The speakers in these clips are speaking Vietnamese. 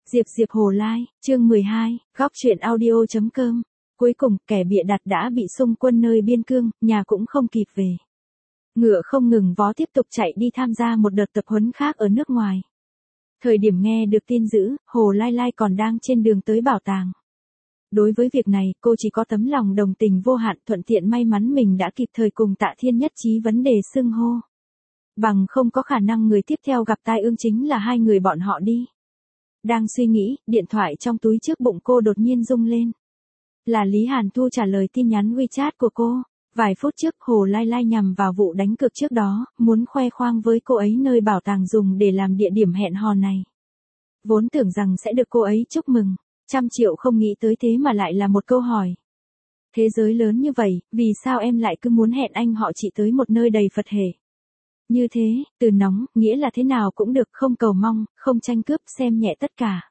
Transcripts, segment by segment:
Diệp Hồ Lai, chương 12, góc truyện audio.com. Cuối cùng, kẻ bịa đặt đã bị xung quân nơi biên cương, nhà cũng không kịp về. Ngựa không ngừng vó tiếp tục chạy đi tham gia một đợt tập huấn khác ở nước ngoài. Thời điểm nghe được tin dữ, Hồ Lai Lai còn đang trên đường tới bảo tàng. Đối với việc này, cô chỉ có tấm lòng đồng tình vô hạn, thuận tiện may mắn mình đã kịp thời cùng Tạ Thiên nhất trí vấn đề xưng hô. Bằng không có khả năng người tiếp theo gặp tai ương chính là hai người bọn họ đi. Đang suy nghĩ, điện thoại trong túi trước bụng cô đột nhiên rung lên. Là Lý Hàn Thu trả lời tin nhắn WeChat của cô. Vài phút trước Hồ Lai Lai nhằm vào vụ đánh cược trước đó, muốn khoe khoang với cô ấy nơi bảo tàng dùng để làm địa điểm hẹn hò này. Vốn tưởng rằng sẽ được cô ấy chúc mừng, 100 triệu không nghĩ tới thế mà lại là một câu hỏi. Thế giới lớn như vậy, vì sao em lại cứ muốn hẹn anh họ chị tới một nơi đầy Phật hệ? Như thế, từ nóng, nghĩa là thế nào cũng được, không cầu mong, không tranh cướp, xem nhẹ tất cả.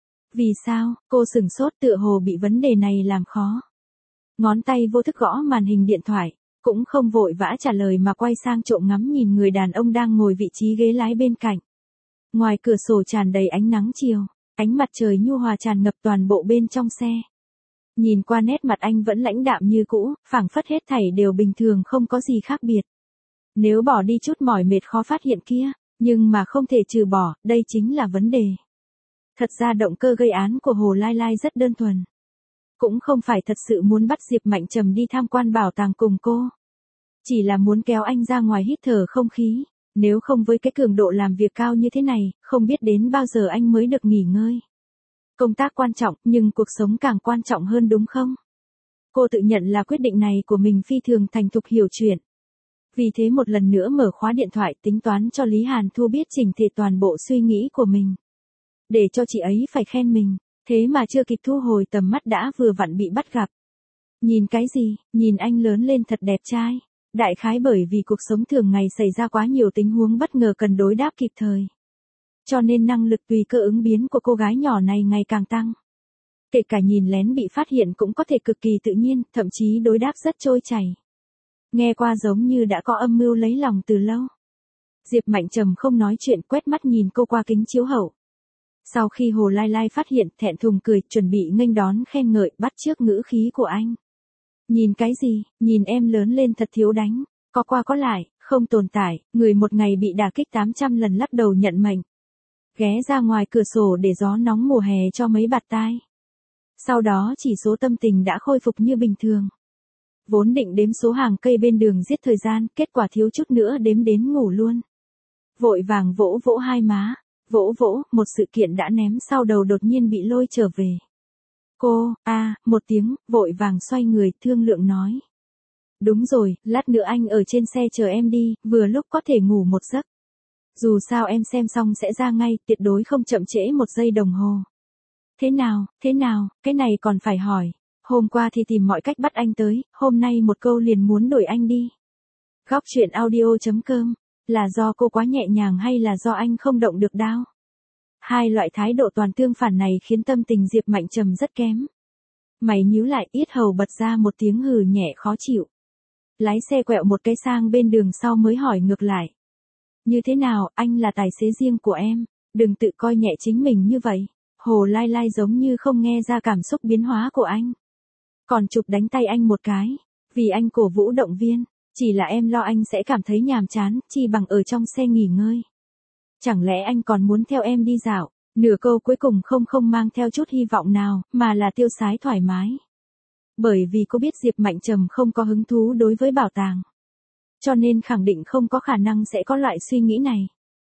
Vì sao, cô sửng sốt tựa hồ bị vấn đề này làm khó. Ngón tay vô thức gõ màn hình điện thoại, cũng không vội vã trả lời mà quay sang trộm ngắm nhìn người đàn ông đang ngồi vị trí ghế lái bên cạnh. Ngoài cửa sổ tràn đầy ánh nắng chiều, ánh mặt trời nhu hòa tràn ngập toàn bộ bên trong xe. Nhìn qua nét mặt anh vẫn lãnh đạm như cũ, phảng phất hết thảy đều bình thường không có gì khác biệt. Nếu bỏ đi chút mỏi mệt khó phát hiện kia, nhưng mà không thể trừ bỏ, đây chính là vấn đề. Thật ra động cơ gây án của Hồ Lai Lai rất đơn thuần. Cũng không phải thật sự muốn bắt Diệp Mạnh Trầm đi tham quan bảo tàng cùng cô. Chỉ là muốn kéo anh ra ngoài hít thở không khí, nếu không với cái cường độ làm việc cao như thế này, không biết đến bao giờ anh mới được nghỉ ngơi. Công tác quan trọng, nhưng cuộc sống càng quan trọng hơn đúng không? Cô tự nhận là quyết định này của mình phi thường thành thục hiểu chuyện. Vì thế một lần nữa mở khóa điện thoại tính toán cho Lý Hàn Thu biết chỉnh thể toàn bộ suy nghĩ của mình. Để cho chị ấy phải khen mình, thế mà chưa kịp thu hồi tầm mắt đã vừa vặn bị bắt gặp. Nhìn cái gì, nhìn anh lớn lên thật đẹp trai. Đại khái bởi vì cuộc sống thường ngày xảy ra quá nhiều tình huống bất ngờ cần đối đáp kịp thời. Cho nên năng lực tùy cơ ứng biến của cô gái nhỏ này ngày càng tăng. Kể cả nhìn lén bị phát hiện cũng có thể cực kỳ tự nhiên, thậm chí đối đáp rất trôi chảy. Nghe qua giống như đã có âm mưu lấy lòng từ lâu. Diệp Mạnh Trầm không nói chuyện, quét mắt nhìn cô qua kính chiếu hậu. Sau khi Hồ Lai Lai phát hiện, thẹn thùng cười, chuẩn bị nghênh đón khen ngợi, bắt chước ngữ khí của anh. Nhìn cái gì, nhìn em lớn lên thật thiếu đánh, có qua có lại, không tồn tại, người một ngày bị đả kích 800 lần lắc đầu nhận mệnh. Ghé ra ngoài cửa sổ để gió nóng mùa hè cho mấy bạt tai. Sau đó chỉ số tâm tình đã khôi phục như bình thường. Vốn định đếm số hàng cây bên đường giết thời gian, kết quả thiếu chút nữa đếm đến ngủ luôn. Vội vàng vỗ vỗ hai má, vỗ, một sự kiện đã ném sau đầu đột nhiên bị lôi trở về. Cô, một tiếng, vội vàng xoay người, thương lượng nói. Đúng rồi, lát nữa anh ở trên xe chờ em đi, vừa lúc có thể ngủ một giấc. Dù sao em xem xong sẽ ra ngay, tuyệt đối không chậm trễ một giây đồng hồ. Thế nào, cái này còn phải hỏi. Hôm qua thì tìm mọi cách bắt anh tới, hôm nay một câu liền muốn đuổi anh đi. Góc truyện audio.com, là do cô quá nhẹ nhàng hay là do anh không động được đao? Hai loại thái độ toàn tương phản này khiến tâm tình Diệp Mạnh Trầm rất kém. Mày nhíu lại, yết hầu bật ra một tiếng hừ nhẹ khó chịu. Lái xe quẹo một cái sang bên đường sau mới hỏi ngược lại. Như thế nào, anh là tài xế riêng của em, đừng tự coi nhẹ chính mình như vậy. Hồ Lai Lai giống như không nghe ra cảm xúc biến hóa của anh. Còn chụp đánh tay anh một cái, vì anh cổ vũ động viên, chỉ là em lo anh sẽ cảm thấy nhàm chán, chi bằng ở trong xe nghỉ ngơi. Chẳng lẽ anh còn muốn theo em đi dạo? Nửa câu cuối cùng không mang theo chút hy vọng nào, mà là tiêu sái thoải mái. Bởi vì cô biết Diệp Mạnh Trầm không có hứng thú đối với bảo tàng. Cho nên khẳng định không có khả năng sẽ có loại suy nghĩ này.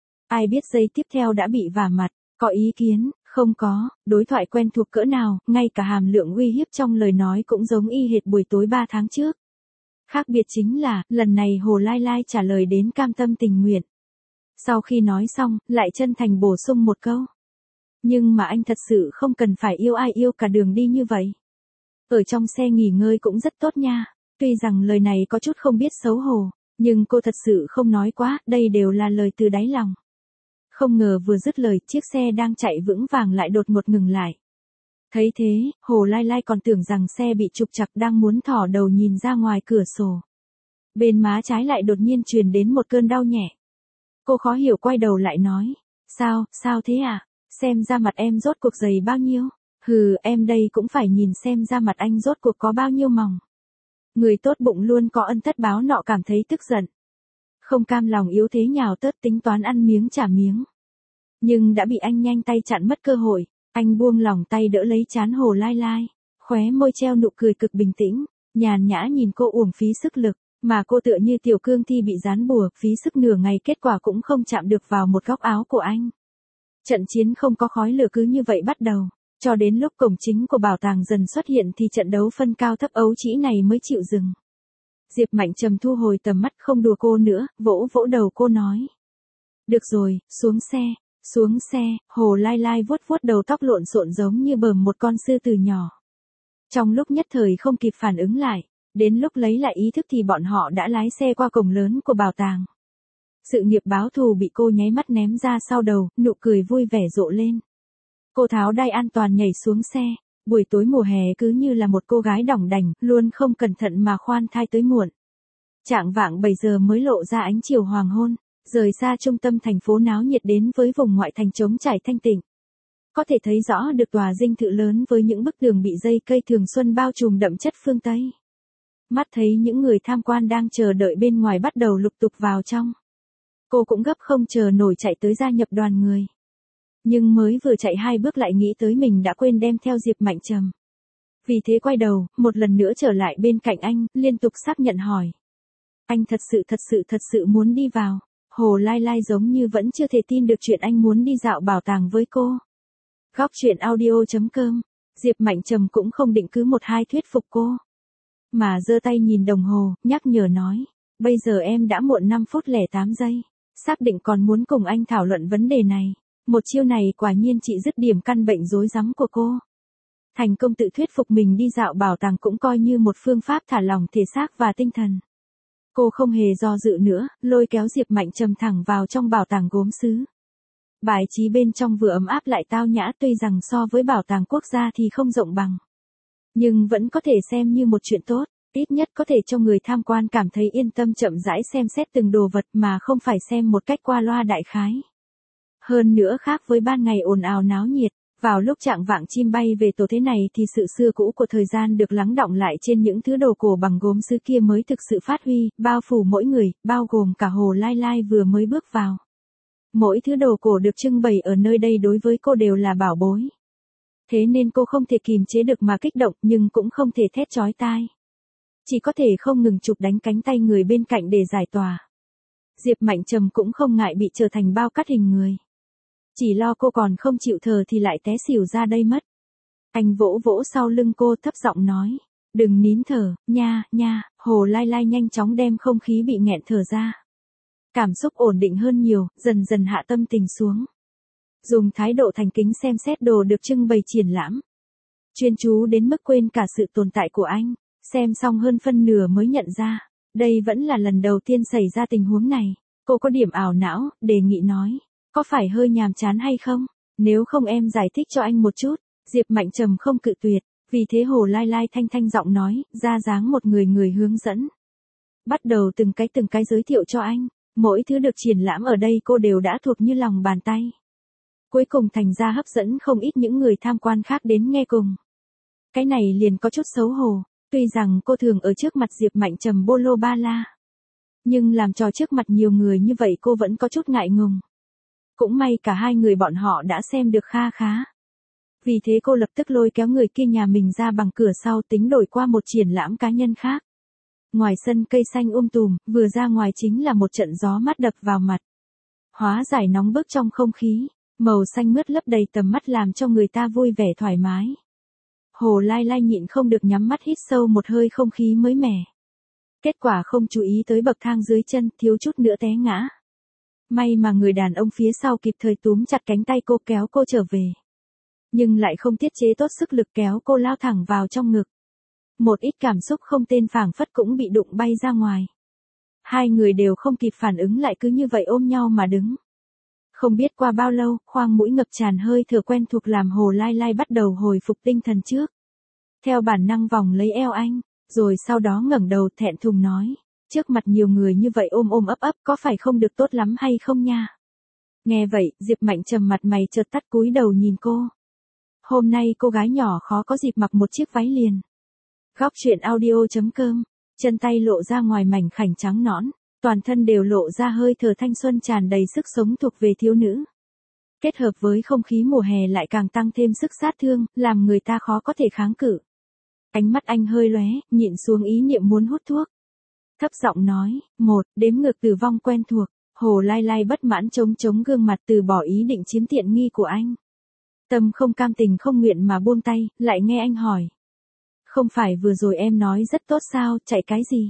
Ai biết giây tiếp theo đã bị vả mặt, có ý kiến, không có, đối thoại quen thuộc cỡ nào, ngay cả hàm lượng uy hiếp trong lời nói cũng giống y hệt buổi tối 3 tháng trước. Khác biệt chính là, lần này Hồ Lai Lai trả lời đến cam tâm tình nguyện. Sau khi nói xong, lại chân thành bổ sung một câu. Nhưng mà anh thật sự không cần phải yêu ai yêu cả đường đi như vậy. Ở trong xe nghỉ ngơi cũng rất tốt nha. Tuy rằng lời này có chút không biết xấu hổ, nhưng cô thật sự không nói quá, đây đều là lời từ đáy lòng. Không ngờ vừa dứt lời, chiếc xe đang chạy vững vàng lại đột ngột ngừng lại. Thấy thế, Hồ Lai Lai còn tưởng rằng xe bị trục trặc đang muốn thò đầu nhìn ra ngoài cửa sổ. Bên má trái lại đột nhiên truyền đến một cơn đau nhẹ. Cô khó hiểu quay đầu lại nói. Sao thế à? Xem ra mặt em rốt cuộc dày bao nhiêu? Hừ, em đây cũng phải nhìn xem ra mặt anh rốt cuộc có bao nhiêu mỏng. Người tốt bụng luôn có ân tất báo nọ cảm thấy tức giận. Không cam lòng yếu thế nhào tớt tính toán ăn miếng trả miếng. Nhưng đã bị anh nhanh tay chặn mất cơ hội, anh buông lỏng tay đỡ lấy trán Hồ Lai Lai, khóe môi treo nụ cười cực bình tĩnh, nhàn nhã nhìn cô uổng phí sức lực, mà cô tựa như tiểu cương thi bị dán bùa, phí sức nửa ngày kết quả cũng không chạm được vào một góc áo của anh. Trận chiến không có khói lửa cứ như vậy bắt đầu, cho đến lúc cổng chính của bảo tàng dần xuất hiện thì trận đấu phân cao thấp ấu trĩ này mới chịu dừng. Diệp Mạnh Trầm thu hồi tầm mắt không đùa cô nữa, vỗ vỗ đầu cô nói. Được rồi, xuống xe. Xuống xe, Hồ Lai Lai vuốt vuốt đầu tóc lộn xộn giống như bờm một con sư tử nhỏ. Trong lúc nhất thời không kịp phản ứng lại, đến lúc lấy lại ý thức thì bọn họ đã lái xe qua cổng lớn của bảo tàng. Sự nghiệp báo thù bị cô nháy mắt ném ra sau đầu, nụ cười vui vẻ rộ lên. Cô tháo đai an toàn nhảy xuống xe, buổi tối mùa hè cứ như là một cô gái đỏng đành, luôn không cẩn thận mà khoan thai tới muộn. Chạng vạng 7 giờ mới lộ ra ánh chiều hoàng hôn. Rời xa trung tâm thành phố náo nhiệt đến với vùng ngoại thành trống trải thanh tịnh. Có thể thấy rõ được tòa dinh thự lớn với những bức tường bị dây cây thường xuân bao trùm đậm chất phương Tây. Mắt thấy những người tham quan đang chờ đợi bên ngoài bắt đầu lục tục vào trong. Cô cũng gấp không chờ nổi chạy tới gia nhập đoàn người. Nhưng mới vừa chạy 2 bước lại nghĩ tới mình đã quên đem theo Diệp Mạnh Trầm. Vì thế quay đầu, một lần nữa trở lại bên cạnh anh, liên tục xác nhận hỏi. Anh thật sự muốn đi vào. Hồ Lai Lai giống như vẫn chưa thể tin được chuyện anh muốn đi dạo bảo tàng với cô. Góc chuyện audio.com, Diệp Mạnh Trầm cũng không định cứ một hai thuyết phục cô. Mà giơ tay nhìn đồng hồ, nhắc nhở nói. Bây giờ em đã muộn 5 phút 08 giây. Xác định còn muốn cùng anh thảo luận vấn đề này. Một chiêu này quả nhiên trị dứt điểm căn bệnh rối rắm của cô. Thành công tự thuyết phục mình đi dạo bảo tàng cũng coi như một phương pháp thả lỏng thể xác và tinh thần. Cô không hề do dự nữa, lôi kéo Diệp Mạnh Trầm thẳng vào trong bảo tàng gốm sứ. Bài trí bên trong vừa ấm áp lại tao nhã, tuy rằng so với bảo tàng quốc gia thì không rộng bằng. Nhưng vẫn có thể xem như một chuyện tốt, ít nhất có thể cho người tham quan cảm thấy yên tâm chậm rãi xem xét từng đồ vật mà không phải xem một cách qua loa đại khái. Hơn nữa khác với ban ngày ồn ào náo nhiệt, vào lúc chạng vạng chim bay về tổ thế này thì sự xưa cũ của thời gian được lắng đọng lại trên những thứ đồ cổ bằng gốm sứ kia mới thực sự phát huy, bao phủ mỗi người, bao gồm cả Hồ Lai Lai vừa mới bước vào. Mỗi thứ đồ cổ được trưng bày ở nơi đây đối với cô đều là bảo bối. Thế nên cô không thể kìm chế được mà kích động nhưng cũng không thể thét chói tai. Chỉ có thể không ngừng chụp đánh cánh tay người bên cạnh để giải tỏa. Diệp Mạnh Trầm cũng không ngại bị trở thành bao cắt hình người. Chỉ lo cô còn không chịu thở thì lại té xỉu ra đây mất. Anh vỗ vỗ sau lưng cô thấp giọng nói. Đừng nín thở, nha, Hồ Lai Lai nhanh chóng đem không khí bị nghẹn thở ra. Cảm xúc ổn định hơn nhiều, dần dần hạ tâm tình xuống. Dùng thái độ thành kính xem xét đồ được trưng bày triển lãm. Chuyên chú đến mức quên cả sự tồn tại của anh, xem xong hơn phân nửa mới nhận ra. Đây vẫn là lần đầu tiên xảy ra tình huống này. Cô có điểm ảo não, đề nghị nói. Có phải hơi nhàm chán hay không? Nếu không em giải thích cho anh một chút. Diệp Mạnh Trầm không cự tuyệt. Vì thế Hồ Lai Lai thanh giọng nói, ra dáng một người hướng dẫn. Bắt đầu từng cái giới thiệu cho anh. Mỗi thứ được triển lãm ở đây cô đều đã thuộc như lòng bàn tay. Cuối cùng thành ra hấp dẫn không ít những người tham quan khác đến nghe cùng. Cái này liền có chút xấu hổ. Tuy rằng cô thường ở trước mặt Diệp Mạnh Trầm bolo ba la. Nhưng làm trò trước mặt nhiều người như vậy cô vẫn có chút ngại ngùng. Cũng may cả hai người bọn họ đã xem được kha khá. Vì thế cô lập tức lôi kéo người kia nhà mình ra bằng cửa sau tính đổi qua một triển lãm cá nhân khác. Ngoài sân cây xanh tùm, vừa ra ngoài chính là một trận gió mát đập vào mặt. Hóa giải nóng bức trong không khí, màu xanh mướt lấp đầy tầm mắt làm cho người ta vui vẻ thoải mái. Hồ Lai Lai nhịn không được nhắm mắt hít sâu một hơi không khí mới mẻ. Kết quả không chú ý tới bậc thang dưới chân, thiếu chút nữa té ngã. May mà người đàn ông phía sau kịp thời túm chặt cánh tay cô kéo cô trở về. Nhưng lại không tiết chế tốt sức lực kéo cô lao thẳng vào trong ngực. Một ít cảm xúc không tên phảng phất cũng bị đụng bay ra ngoài. Hai người đều không kịp phản ứng lại cứ như vậy ôm nhau mà đứng. Không biết qua bao lâu, khoang mũi ngập tràn hơi thở quen thuộc làm Hồ Lai Lai bắt đầu hồi phục tinh thần trước. Theo bản năng vòng lấy eo anh, rồi sau đó ngẩng đầu thẹn thùng nói. Trước mặt nhiều người như vậy ôm ấp có phải không được tốt lắm hay không nha? Nghe vậy, Diệp Mạnh Trầm mặt mày chợt tắt cúi đầu nhìn cô. Hôm nay cô gái nhỏ khó có dịp mặc một chiếc váy liền. Góc truyện audio.com, chân tay lộ ra ngoài mảnh khảnh trắng nõn, toàn thân đều lộ ra hơi thở thanh xuân tràn đầy sức sống thuộc về thiếu nữ. Kết hợp với không khí mùa hè lại càng tăng thêm sức sát thương, làm người ta khó có thể kháng cự. Ánh mắt anh hơi lóe, nhịn xuống ý niệm muốn hút thuốc. Thấp giọng nói, 1, đếm ngược tử vong quen thuộc. Hồ Lai Lai bất mãn chống gương mặt từ bỏ ý định chiếm tiện nghi của anh. Tâm không cam tình không nguyện mà buông tay, lại nghe anh hỏi. Không phải vừa rồi em nói rất tốt sao, chạy cái gì?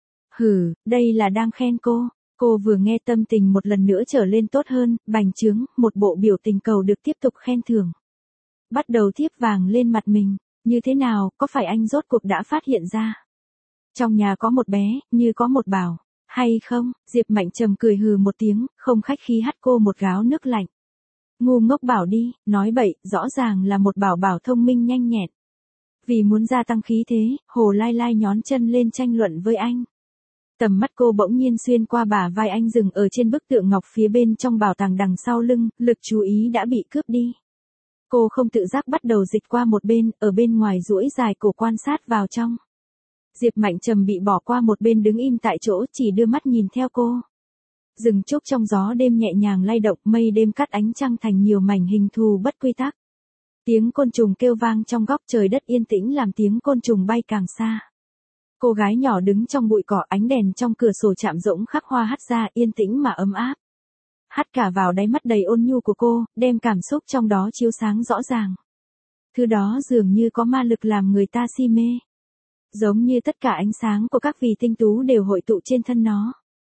Hừ, đây là đang khen cô. Cô vừa nghe tâm tình một lần nữa trở lên tốt hơn, bành trướng, một bộ biểu tình cầu được tiếp tục khen thưởng. Bắt đầu thiếp vàng lên mặt mình, như thế nào, có phải anh rốt cuộc đã phát hiện ra? Trong nhà có một bé, như có một bảo, hay không? Diệp Mạnh Trầm cười hừ một tiếng, không khách khí hắt cô một gáo nước lạnh. Ngu ngốc bảo đi, nói bậy, rõ ràng là một bảo bảo thông minh nhanh nhẹn. Vì muốn gia tăng khí thế, Hồ Lai Lai nhón chân lên tranh luận với anh. Tầm mắt cô bỗng nhiên xuyên qua bả vai anh dừng ở trên bức tượng ngọc phía bên trong bảo tàng đằng sau lưng, lực chú ý đã bị cướp đi. Cô không tự giác bắt đầu dịch qua một bên, ở bên ngoài duỗi dài cổ quan sát vào trong. Diệp Mạnh Trầm bị bỏ qua một bên đứng im tại chỗ, chỉ đưa mắt nhìn theo cô. Rừng trúc trong gió đêm nhẹ nhàng lay động, mây đêm cắt ánh trăng thành nhiều mảnh hình thù bất quy tắc. Tiếng côn trùng kêu vang trong góc trời đất yên tĩnh làm tiếng côn trùng bay càng xa. Cô gái nhỏ đứng trong bụi cỏ, ánh đèn trong cửa sổ chạm rỗng khắc hoa hắt ra, yên tĩnh mà ấm áp. Hắt cả vào đáy mắt đầy ôn nhu của cô, đem cảm xúc trong đó chiếu sáng rõ ràng. Thứ đó dường như có ma lực làm người ta si mê. Giống như tất cả ánh sáng của các vì tinh tú đều hội tụ trên thân nó.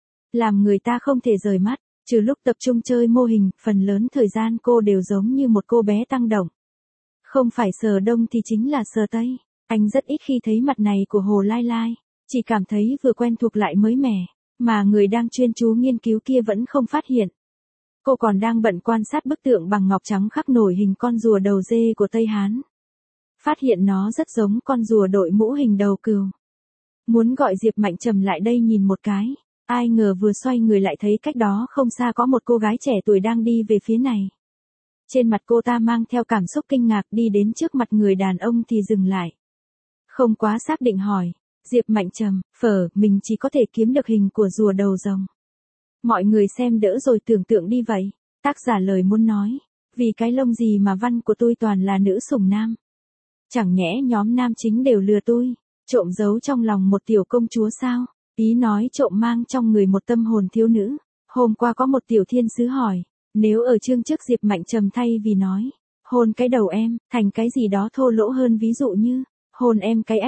Làm người ta không thể rời mắt, trừ lúc tập trung chơi mô hình, phần lớn thời gian cô đều giống như một cô bé tăng động. Không phải sờ đông thì chính là sờ tây. Anh rất ít khi thấy mặt này của Hồ Lai Lai, chỉ cảm thấy vừa quen thuộc lại mới mẻ, mà người đang chuyên chú nghiên cứu kia vẫn không phát hiện. Cô còn đang bận quan sát bức tượng bằng ngọc trắng khắc nổi hình con rùa đầu dê của Tây Hán. Phát hiện nó rất giống con rùa đội mũ hình đầu cừu. Muốn gọi Diệp Mạnh Trầm lại đây nhìn một cái, ai ngờ vừa xoay người lại thấy cách đó không xa có một cô gái trẻ tuổi đang đi về phía này. Trên mặt cô ta mang theo cảm xúc kinh ngạc, đi đến trước mặt người đàn ông thì dừng lại. Không quá xác định hỏi, Diệp Mạnh Trầm, mình chỉ có thể kiếm được hình của rùa đầu rồng. Mọi người xem đỡ rồi tưởng tượng đi vậy. Tác giả lời muốn nói, vì cái lông gì mà văn của tôi toàn là nữ sủng nam. Chẳng nhẽ nhóm nam chính đều lừa tôi, trộm giấu trong lòng một tiểu công chúa sao? Ý nói trộm mang trong người một tâm hồn thiếu nữ. Hôm qua có một tiểu thiên sứ hỏi, nếu ở chương trước Diệp Mạnh Trầm thay vì nói, hôn cái đầu em, thành cái gì đó thô lỗ hơn, ví dụ như, hôn em cái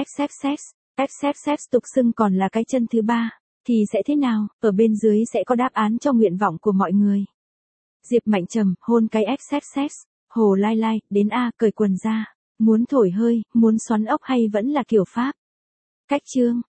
XXX tục xưng còn là cái chân thứ ba, thì sẽ thế nào? Ở bên dưới sẽ có đáp án cho nguyện vọng của mọi người. Diệp Mạnh Trầm, hôn cái XXX, Hồ Lai Lai, đến A, cởi quần ra, muốn thổi hơi, muốn xoắn ốc hay vẫn là kiểu Pháp? Cách chương